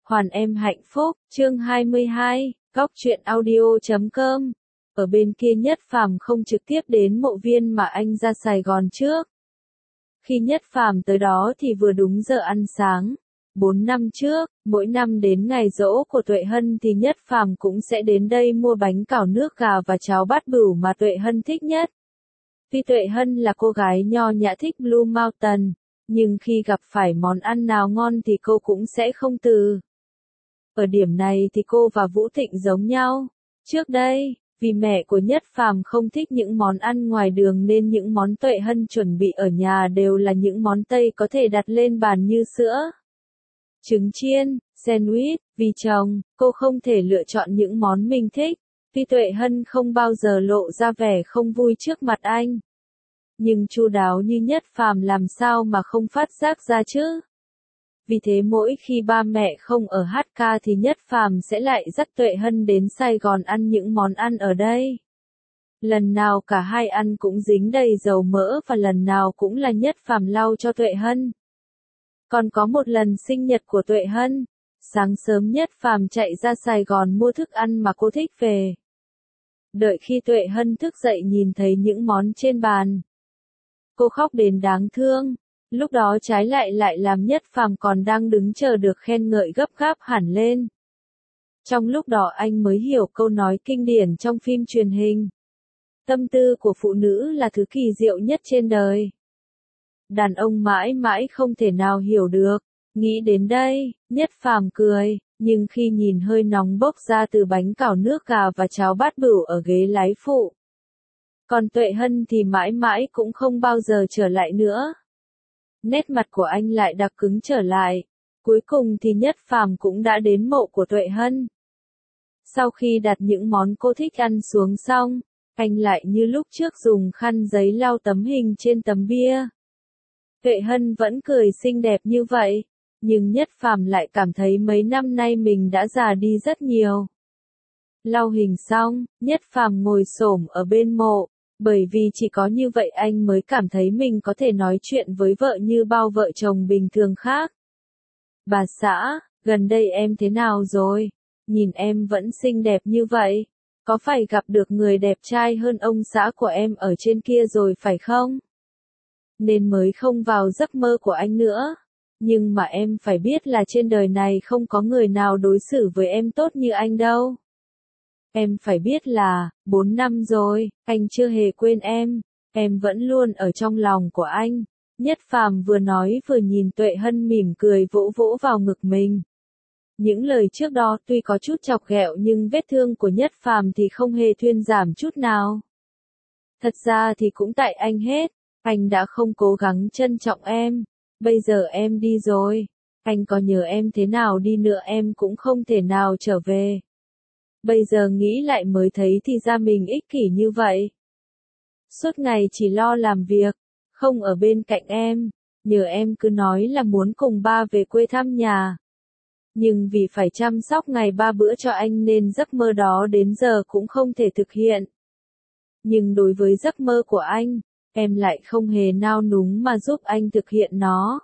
Hoàn em hạnh phúc, chương 22, góc truyện audio.com. Ở bên kia Nhất Phàm không trực tiếp đến mộ viên mà anh ra Sài Gòn trước. Khi Nhất Phàm tới đó thì vừa đúng giờ ăn sáng. 4 năm trước, mỗi năm đến ngày giỗ của Tuệ Hân thì Nhất Phàm cũng sẽ đến đây mua bánh cảo nước gà và cháo bát bửu mà Tuệ Hân thích nhất. Tuy Tuệ Hân là cô gái nho nhã thích Blue Mountain, nhưng khi gặp phải món ăn nào ngon thì cô cũng sẽ không từ. Ở điểm này thì cô và Vũ Thịnh giống nhau. Trước đây, vì mẹ của Nhất Phàm không thích những món ăn ngoài đường nên những món Tuệ Hân chuẩn bị ở nhà đều là những món Tây có thể đặt lên bàn như sữa, trứng chiên, sandwich. Vì chồng, cô không thể lựa chọn những món mình thích. Tuy Tuệ Hân không bao giờ lộ ra vẻ không vui trước mặt anh, nhưng chu đáo như Nhất Phàm làm sao mà không phát giác ra chứ. Vì thế mỗi khi ba mẹ không ở HK thì Nhất Phàm sẽ lại dắt Tuệ Hân đến Sài Gòn ăn những món ăn ở đây. Lần nào cả hai ăn cũng dính đầy dầu mỡ và lần nào cũng là Nhất Phàm lau cho Tuệ Hân. Còn có một lần sinh nhật của Tuệ Hân, sáng sớm Nhất Phàm chạy ra Sài Gòn mua thức ăn mà cô thích về. Đợi khi Tuệ Hân thức dậy nhìn thấy những món trên bàn, cô khóc đến đáng thương. Lúc đó trái lại làm Nhất Phàm còn đang đứng chờ được khen ngợi gấp gáp hẳn lên. Trong lúc đó anh mới hiểu câu nói kinh điển trong phim truyền hình. Tâm tư của phụ nữ là thứ kỳ diệu nhất trên đời. Đàn ông mãi mãi không thể nào hiểu được. Nghĩ đến đây, Nhất Phàm cười, nhưng khi nhìn hơi nóng bốc ra từ bánh cảo nước gà và cháo bát bửu ở ghế lái phụ, còn Tuệ Hân thì mãi mãi cũng không bao giờ trở lại nữa. Nét mặt của anh lại đặc cứng trở lại. Cuối cùng thì Nhất Phàm cũng đã đến mộ của Tuệ Hân. Sau khi đặt những món cô thích ăn xuống xong, anh lại như lúc trước dùng khăn giấy lau tấm hình trên tấm bia. Tuệ Hân vẫn cười xinh đẹp như vậy, nhưng Nhất Phàm lại cảm thấy mấy năm nay mình đã già đi rất nhiều. Lau hình xong, Nhất Phàm ngồi xổm ở bên mộ, bởi vì chỉ có như vậy anh mới cảm thấy mình có thể nói chuyện với vợ như bao vợ chồng bình thường khác. Bà xã, gần đây em thế nào rồi? Nhìn em vẫn xinh đẹp như vậy. Có phải gặp được người đẹp trai hơn ông xã của em ở trên kia rồi phải không? Nên mới không vào giấc mơ của anh nữa. Nhưng mà em phải biết là trên đời này không có người nào đối xử với em tốt như anh đâu. Em phải biết là, 4 năm rồi, anh chưa hề quên em vẫn luôn ở trong lòng của anh. Nhất Phàm vừa nói vừa nhìn Tuệ Hân mỉm cười vỗ vỗ vào ngực mình. Những lời trước đó tuy có chút chọc ghẹo nhưng vết thương của Nhất Phàm thì không hề thuyên giảm chút nào. Thật ra thì cũng tại anh hết, anh đã không cố gắng trân trọng em. Bây giờ em đi rồi, anh có nhớ em thế nào đi nữa em cũng không thể nào trở về. Bây giờ nghĩ lại mới thấy thì ra mình ích kỷ như vậy. Suốt ngày chỉ lo làm việc, không ở bên cạnh em, nhờ em cứ nói là muốn cùng ba về quê thăm nhà. Nhưng vì phải chăm sóc ngày 3 bữa cho anh nên giấc mơ đó đến giờ cũng không thể thực hiện. Nhưng đối với giấc mơ của anh, em lại không hề nao núng mà giúp anh thực hiện nó.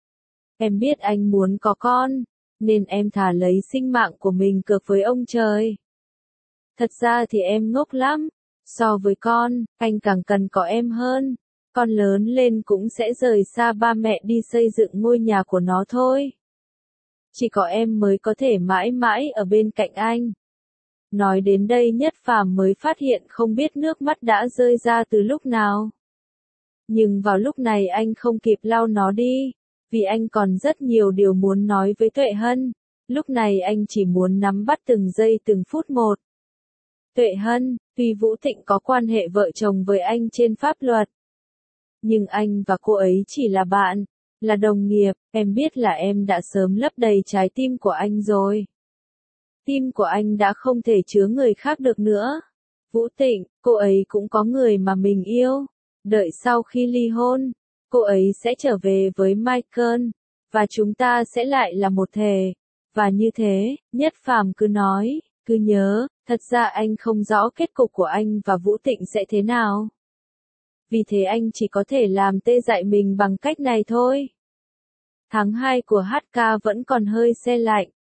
Em biết anh muốn có con, nên em thà lấy sinh mạng của mình cược với ông trời. Thật ra thì em ngốc lắm. So với con, anh càng cần có em hơn. Con lớn lên cũng sẽ rời xa ba mẹ đi xây dựng ngôi nhà của nó thôi. Chỉ có em mới có thể mãi mãi ở bên cạnh anh. Nói đến đây Nhất Phàm mới phát hiện không biết nước mắt đã rơi ra từ lúc nào. Nhưng vào lúc này anh không kịp lau nó đi, vì anh còn rất nhiều điều muốn nói với Tuệ Hân. Lúc này anh chỉ muốn nắm bắt từng giây từng phút một. Tuệ Hân, tuy Vũ Thịnh có quan hệ vợ chồng với anh trên pháp luật, nhưng anh và cô ấy chỉ là bạn, là đồng nghiệp. Em biết là em đã sớm lấp đầy trái tim của anh rồi. Tim của anh đã không thể chứa người khác được nữa. Vũ Thịnh, cô ấy cũng có người mà mình yêu. Đợi sau khi ly hôn, cô ấy sẽ trở về với Michael, và chúng ta sẽ lại là một thể. Và như thế, Nhất Phàm cứ nói, cứ nhớ, thật ra anh không rõ kết cục của anh và Vũ Thịnh sẽ thế nào. Vì thế anh chỉ có thể làm tê dại mình bằng cách này thôi. Tháng 2 của HK vẫn còn hơi se lạnh,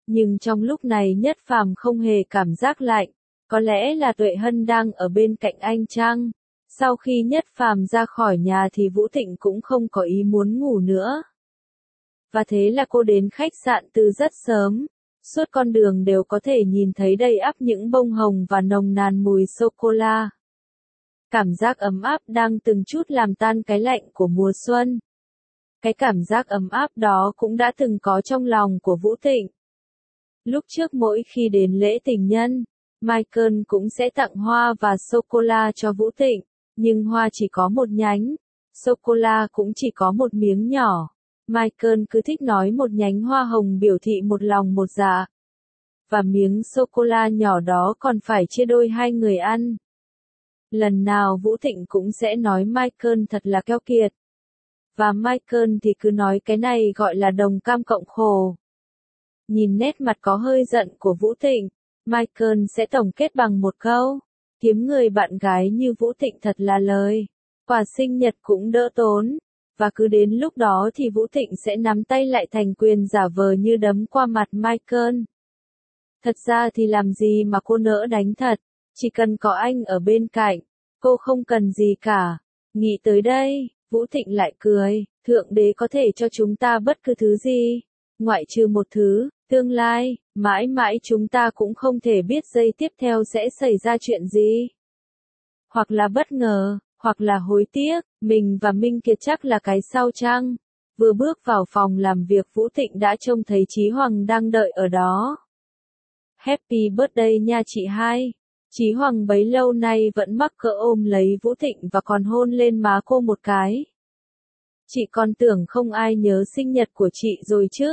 Nhưng trong lúc này Nhất Phàm không hề cảm giác lạnh, có lẽ là Tuệ Hân đang ở bên cạnh anh chăng? Sau khi Nhất Phàm ra khỏi nhà thì Vũ Thịnh cũng không có ý muốn ngủ nữa. Và thế là cô đến khách sạn từ rất sớm, suốt con đường đều có thể nhìn thấy đầy ắp những bông hồng và nồng nàn mùi sô-cô-la. Cảm giác ấm áp đang từng chút làm tan cái lạnh của mùa xuân. Cái cảm giác ấm áp đó cũng đã từng có trong lòng của Vũ Thịnh. Lúc trước mỗi khi đến lễ tình nhân, Michael cũng sẽ tặng hoa và sô-cô-la cho Vũ Thịnh, nhưng hoa chỉ có một nhánh, sô-cô-la cũng chỉ có một miếng nhỏ. Michael cứ thích nói một nhánh hoa hồng biểu thị một lòng một dạ. Và miếng sô-cô-la nhỏ đó còn phải chia đôi hai người ăn. Lần nào Vũ Thịnh cũng sẽ nói Michael thật là keo kiệt. Và Michael thì cứ nói cái này gọi là đồng cam cộng khổ. Nhìn nét mặt có hơi giận của Vũ Thịnh, Michael sẽ tổng kết bằng một câu: kiếm người bạn gái như Vũ Thịnh thật là lời. Quà sinh nhật cũng đỡ tốn. Và cứ đến lúc đó thì Vũ Thịnh sẽ nắm tay lại thành quyền giả vờ như đấm qua mặt Michael. Thật ra thì làm gì mà cô nỡ đánh thật, chỉ cần có anh ở bên cạnh, cô không cần gì cả. Nghĩ tới đây, Vũ Thịnh lại cười, Thượng Đế có thể cho chúng ta bất cứ thứ gì, ngoại trừ một thứ, tương lai, mãi mãi chúng ta cũng không thể biết giây tiếp theo sẽ xảy ra chuyện gì. Hoặc là bất ngờ, hoặc là hối tiếc, mình và Minh Kiệt chắc là cái sau chăng? Vừa bước vào phòng làm việc Vũ Thịnh đã trông thấy Chí Hoàng đang đợi ở đó. Happy birthday nha chị hai. Chí Hoàng bấy lâu nay vẫn mắc cỡ ôm lấy Vũ Thịnh và còn hôn lên má cô một cái. Chị còn tưởng không ai nhớ sinh nhật của chị rồi chứ?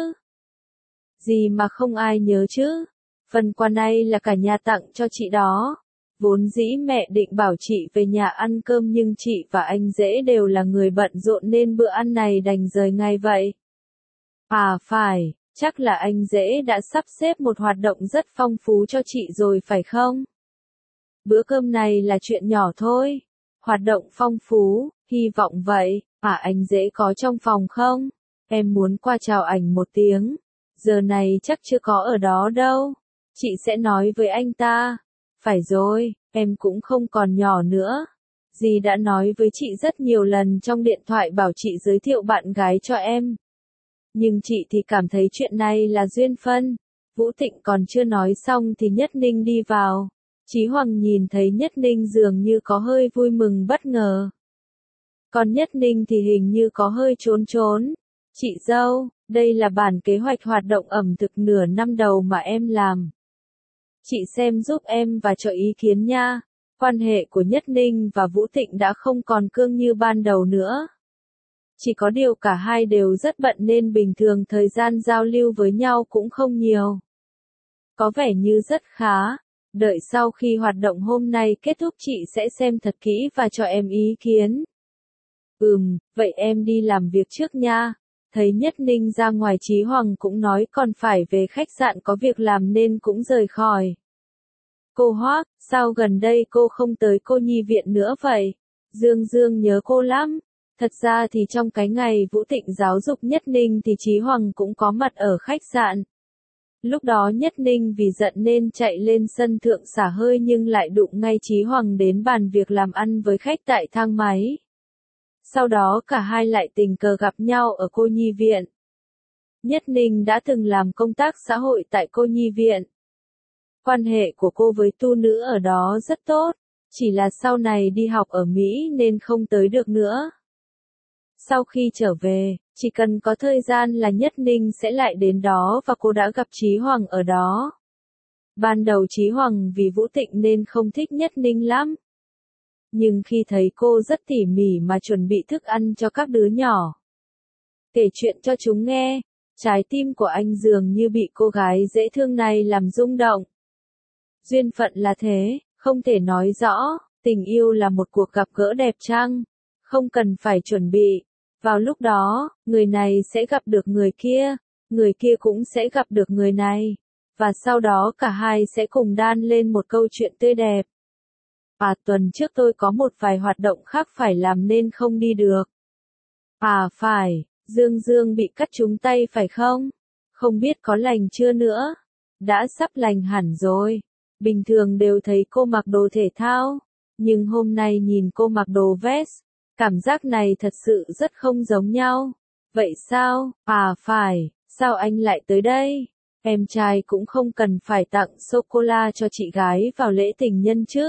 Gì mà không ai nhớ chứ? Phần quà này là cả nhà tặng cho chị đó. Vốn dĩ mẹ định bảo chị về nhà ăn cơm nhưng chị và anh Dễ đều là người bận rộn nên bữa ăn này đành rời ngay vậy. À phải, chắc là anh Dễ đã sắp xếp một hoạt động rất phong phú cho chị rồi phải không? Bữa cơm này là chuyện nhỏ thôi. Hoạt động phong phú, hy vọng vậy. À anh Dễ có trong phòng không? Em muốn qua chào ảnh một tiếng. Giờ này chắc chưa có ở đó đâu. Chị sẽ nói với anh ta. Phải rồi, em cũng không còn nhỏ nữa. Dì đã nói với chị rất nhiều lần trong điện thoại bảo chị giới thiệu bạn gái cho em. Nhưng chị thì cảm thấy chuyện này là duyên phận. Vũ Thịnh còn chưa nói xong thì Nhất Ninh đi vào. Chí Hoàng nhìn thấy Nhất Ninh dường như có hơi vui mừng bất ngờ. Còn Nhất Ninh thì hình như có hơi trốn trốn. Chị dâu, đây là bản kế hoạch hoạt động ẩm thực nửa năm đầu mà em làm. Chị xem giúp em và cho ý kiến nha. Quan hệ của Nhất Ninh và Vũ Thịnh đã không còn cương như ban đầu nữa. Chỉ có điều cả hai đều rất bận nên bình thường thời gian giao lưu với nhau cũng không nhiều. Có vẻ như rất khá. Đợi sau khi hoạt động hôm nay kết thúc chị sẽ xem thật kỹ và cho em ý kiến. Vậy em đi làm việc trước nha. Thấy Nhất Ninh ra ngoài Chí Hoàng cũng nói còn phải về khách sạn có việc làm nên cũng rời khỏi. Cô Hoác, sao gần đây cô không tới cô nhi viện nữa vậy? Dương Dương nhớ cô lắm. Thật ra thì trong cái ngày Vũ Thịnh giáo dục Nhất Ninh thì Chí Hoàng cũng có mặt ở khách sạn. Lúc đó Nhất Ninh vì giận nên chạy lên sân thượng xả hơi nhưng lại đụng ngay Chí Hoàng đến bàn việc làm ăn với khách tại thang máy. Sau đó cả hai lại tình cờ gặp nhau ở cô nhi viện. Nhất Ninh đã từng làm công tác xã hội tại cô nhi viện. Quan hệ của cô với tu nữ ở đó rất tốt, chỉ là sau này đi học ở Mỹ nên không tới được nữa. Sau khi trở về, chỉ cần có thời gian là Nhất Ninh sẽ lại đến đó và cô đã gặp Chí Hoàng ở đó. Ban đầu Chí Hoàng vì Vũ Thịnh nên không thích Nhất Ninh lắm. Nhưng khi thấy cô rất tỉ mỉ mà chuẩn bị thức ăn cho các đứa nhỏ, kể chuyện cho chúng nghe, trái tim của anh dường như bị cô gái dễ thương này làm rung động. Duyên phận là thế, không thể nói rõ, tình yêu là một cuộc gặp gỡ đẹp chăng? Không cần phải chuẩn bị. Vào lúc đó, người này sẽ gặp được người kia cũng sẽ gặp được người này. Và sau đó cả hai sẽ cùng đan lên một câu chuyện tươi đẹp. Tuần trước tôi có một vài hoạt động khác phải làm nên không đi được. Phải, Dương Dương bị cắt trúng tay phải không? Không biết có lành chưa nữa. đã sắp lành hẳn rồi. Bình thường đều thấy cô mặc đồ thể thao, nhưng hôm nay nhìn cô mặc đồ vest, cảm giác này thật sự rất không giống nhau. Vậy sao? À phải, sao anh lại tới đây? Em trai cũng không cần phải tặng sô-cô-la cho chị gái vào lễ tình nhân chứ.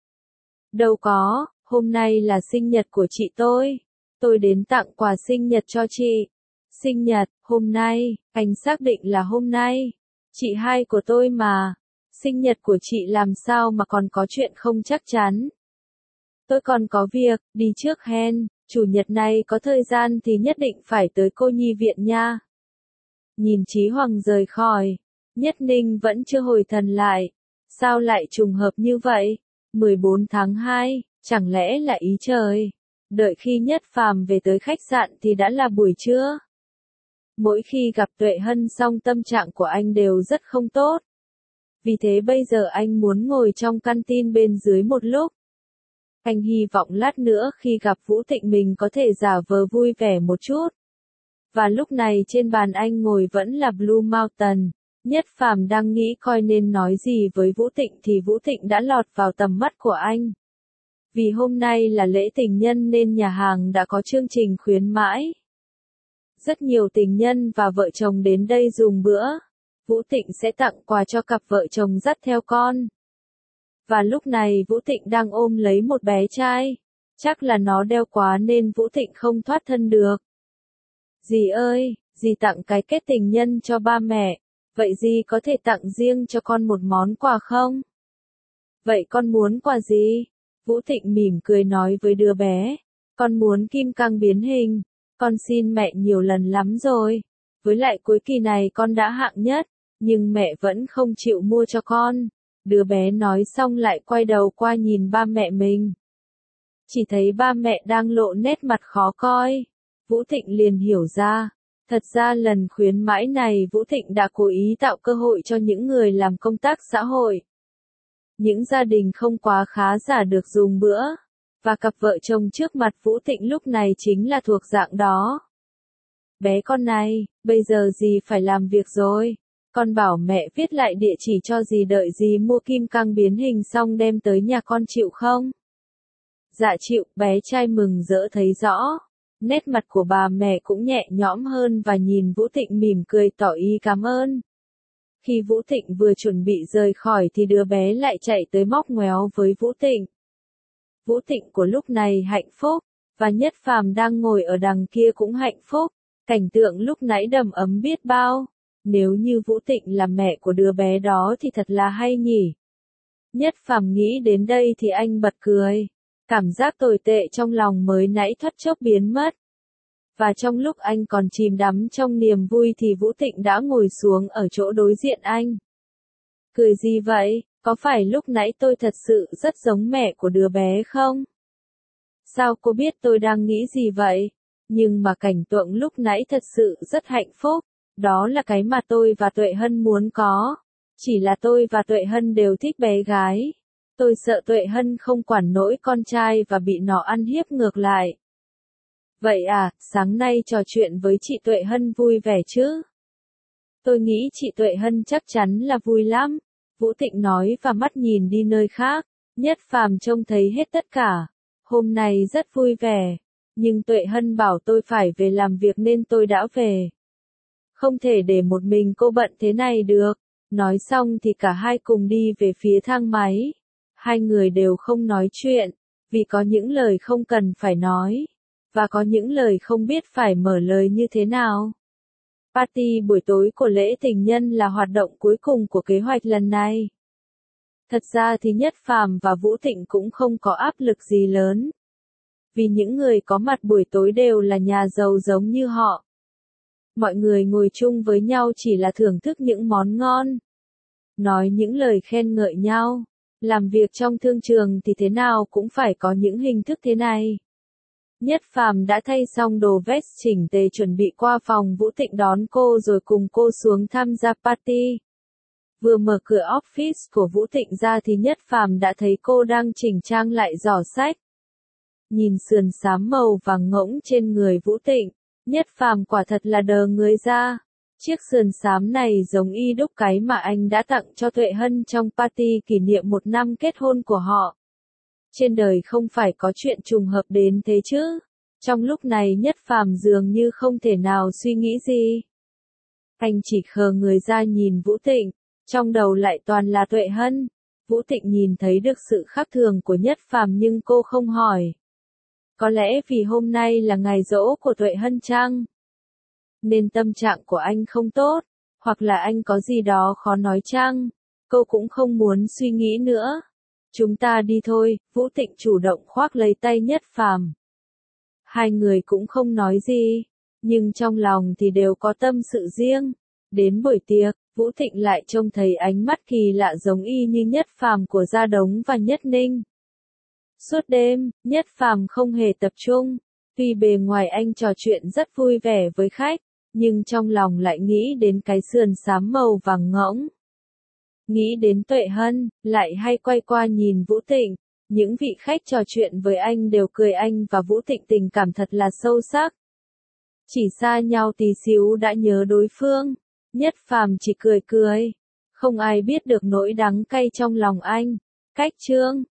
Đâu có, hôm nay là sinh nhật của chị tôi. Tôi đến tặng quà sinh nhật cho chị. Sinh nhật, hôm nay, anh xác định là hôm nay. Chị hai của tôi mà. Sinh nhật của chị làm sao mà còn có chuyện không chắc chắn. Tôi còn có việc, đi trước hen, chủ nhật này có thời gian thì nhất định phải tới cô nhi viện nha. Nhìn Chí Hoàng rời khỏi, Nhất Ninh vẫn chưa hồi thần lại. Sao lại trùng hợp như vậy? 14 tháng 2, chẳng lẽ là ý trời? Đợi khi Nhất Phàm về tới khách sạn thì đã là buổi trưa. Mỗi khi gặp Tuệ Hân xong tâm trạng của anh đều rất không tốt. Vì thế bây giờ anh muốn ngồi trong canteen bên dưới một lúc. Anh hy vọng lát nữa khi gặp Vũ Thịnh mình có thể giả vờ vui vẻ một chút. Và lúc này trên bàn anh ngồi vẫn là Blue Mountain. Nhất Phàm đang nghĩ coi nên nói gì với Vũ Thịnh thì Vũ Thịnh đã lọt vào tầm mắt của anh. Vì hôm nay là lễ tình nhân nên nhà hàng đã có chương trình khuyến mãi. Rất nhiều tình nhân và vợ chồng đến đây dùng bữa. Vũ Thịnh sẽ tặng quà cho cặp vợ chồng dắt theo con. Và lúc này Vũ Thịnh đang ôm lấy một bé trai. Chắc là nó đeo quá nên Vũ Thịnh không thoát thân được. Dì ơi, dì tặng cái kết tình nhân cho ba mẹ. Vậy dì có thể tặng riêng cho con một món quà không? Vậy con muốn quà gì? Vũ Thịnh mỉm cười nói với đứa bé. Con muốn kim cang biến hình. Con xin mẹ nhiều lần lắm rồi. Với lại cuối kỳ này con đã hạng nhất. Nhưng mẹ vẫn không chịu mua cho con. Đứa bé nói xong lại quay đầu qua nhìn ba mẹ mình. Chỉ thấy ba mẹ đang lộ nét mặt khó coi. Vũ Thịnh liền hiểu ra. Thật ra lần khuyến mãi này Vũ Thịnh đã cố ý tạo cơ hội cho những người làm công tác xã hội. Những gia đình không quá khá giả được dùng bữa. Và cặp vợ chồng trước mặt Vũ Thịnh lúc này chính là thuộc dạng đó. Bé con này, bây giờ dì phải làm việc rồi. Con bảo mẹ viết lại địa chỉ cho dì đợi dì mua kim cang biến hình xong đem tới nhà con chịu không? Dạ chịu, bé trai mừng rỡ thấy rõ. Nét mặt của bà mẹ cũng nhẹ nhõm hơn và nhìn Vũ Thịnh mỉm cười tỏ ý cảm ơn. Khi Vũ Thịnh vừa chuẩn bị rời khỏi thì đứa bé lại chạy tới móc ngoéo với Vũ Thịnh. Vũ Thịnh của lúc này hạnh phúc, và Nhất Phàm đang ngồi ở đằng kia cũng hạnh phúc. Cảnh tượng lúc nãy đầm ấm biết bao. Nếu như Vũ Thịnh là mẹ của đứa bé đó thì thật là hay nhỉ. Nhất Phàm nghĩ đến đây thì anh bật cười. Cảm giác tồi tệ trong lòng mới nãy thoát chốc biến mất. Và trong lúc anh còn chìm đắm trong niềm vui thì Vũ Thịnh đã ngồi xuống ở chỗ đối diện anh. Cười gì vậy, có phải lúc nãy tôi thật sự rất giống mẹ của đứa bé không? Sao cô biết tôi đang nghĩ gì vậy? Nhưng mà cảnh tượng lúc nãy thật sự rất hạnh phúc. Đó là cái mà tôi và Tuệ Hân muốn có. Chỉ là tôi và Tuệ Hân đều thích bé gái. Tôi sợ Tuệ Hân không quản nổi con trai và bị nó ăn hiếp ngược lại. Vậy à, sáng nay trò chuyện với chị Tuệ Hân vui vẻ chứ? Tôi nghĩ chị Tuệ Hân chắc chắn là vui lắm. Vũ Thịnh nói và mắt nhìn đi nơi khác. Nhất Phàm trông thấy hết tất cả. Hôm nay rất vui vẻ. Nhưng Tuệ Hân bảo tôi phải về làm việc nên tôi đã về. Không thể để một mình cô bận thế này được. Nói xong thì cả hai cùng đi về phía thang máy. Hai người đều không nói chuyện. Vì có những lời không cần phải nói. Và có những lời không biết phải mở lời như thế nào. Party buổi tối của lễ tình nhân là hoạt động cuối cùng của kế hoạch lần này. Thật ra thì Nhất Phàm và Vũ Thịnh cũng không có áp lực gì lớn. Vì những người có mặt buổi tối đều là nhà giàu giống như họ. Mọi người ngồi chung với nhau chỉ là thưởng thức những món ngon. Nói những lời khen ngợi nhau. Làm việc trong thương trường thì thế nào cũng phải có những hình thức thế này. Nhất Phàm đã thay xong đồ vest chỉnh tề chuẩn bị qua phòng Vũ Thịnh đón cô rồi cùng cô xuống tham gia party. Vừa mở cửa office của Vũ Thịnh ra thì Nhất Phàm đã thấy cô đang chỉnh trang lại giỏ sách. Nhìn sườn xám màu vàng ngỗng trên người Vũ Thịnh, Nhất Phàm quả thật là đờ người ra. Chiếc sườn xám này giống y đúc cái mà anh đã tặng cho Tuệ Hân trong party kỷ niệm 1 năm kết hôn của họ. Trên đời không phải có chuyện trùng hợp đến thế chứ. Trong lúc này Nhất Phàm dường như không thể nào suy nghĩ gì. Anh chỉ khờ người ra nhìn Vũ Tịnh, trong đầu lại toàn là Tuệ Hân. Vũ Tịnh nhìn thấy được sự khác thường của Nhất Phàm nhưng cô không hỏi. Có lẽ vì hôm nay là ngày giỗ của Tuệ Hân chăng? Nên tâm trạng của anh không tốt, hoặc là anh có gì đó khó nói chăng? Cô cũng không muốn suy nghĩ nữa. Chúng ta đi thôi, Vũ Tịnh chủ động khoác lấy tay Nhất Phàm. Hai người cũng không nói gì, nhưng trong lòng thì đều có tâm sự riêng. Đến buổi tiệc, Vũ Thịnh lại trông thấy ánh mắt kỳ lạ giống y như Nhất Phàm của Gia Đống và Nhất Ninh. Suốt đêm, Nhất Phàm không hề tập trung, tuy bề ngoài anh trò chuyện rất vui vẻ với khách, nhưng trong lòng lại nghĩ đến cái sườn xám màu vàng ngỗng. Nghĩ đến Tuệ Hân, lại hay quay qua nhìn Vũ Thịnh. Những vị khách trò chuyện với anh đều cười anh và Vũ Thịnh tình cảm thật là sâu sắc. Chỉ xa nhau tí xíu đã nhớ đối phương. Nhất Phàm chỉ cười cười. Không ai biết được nỗi đắng cay trong lòng anh. Cách chương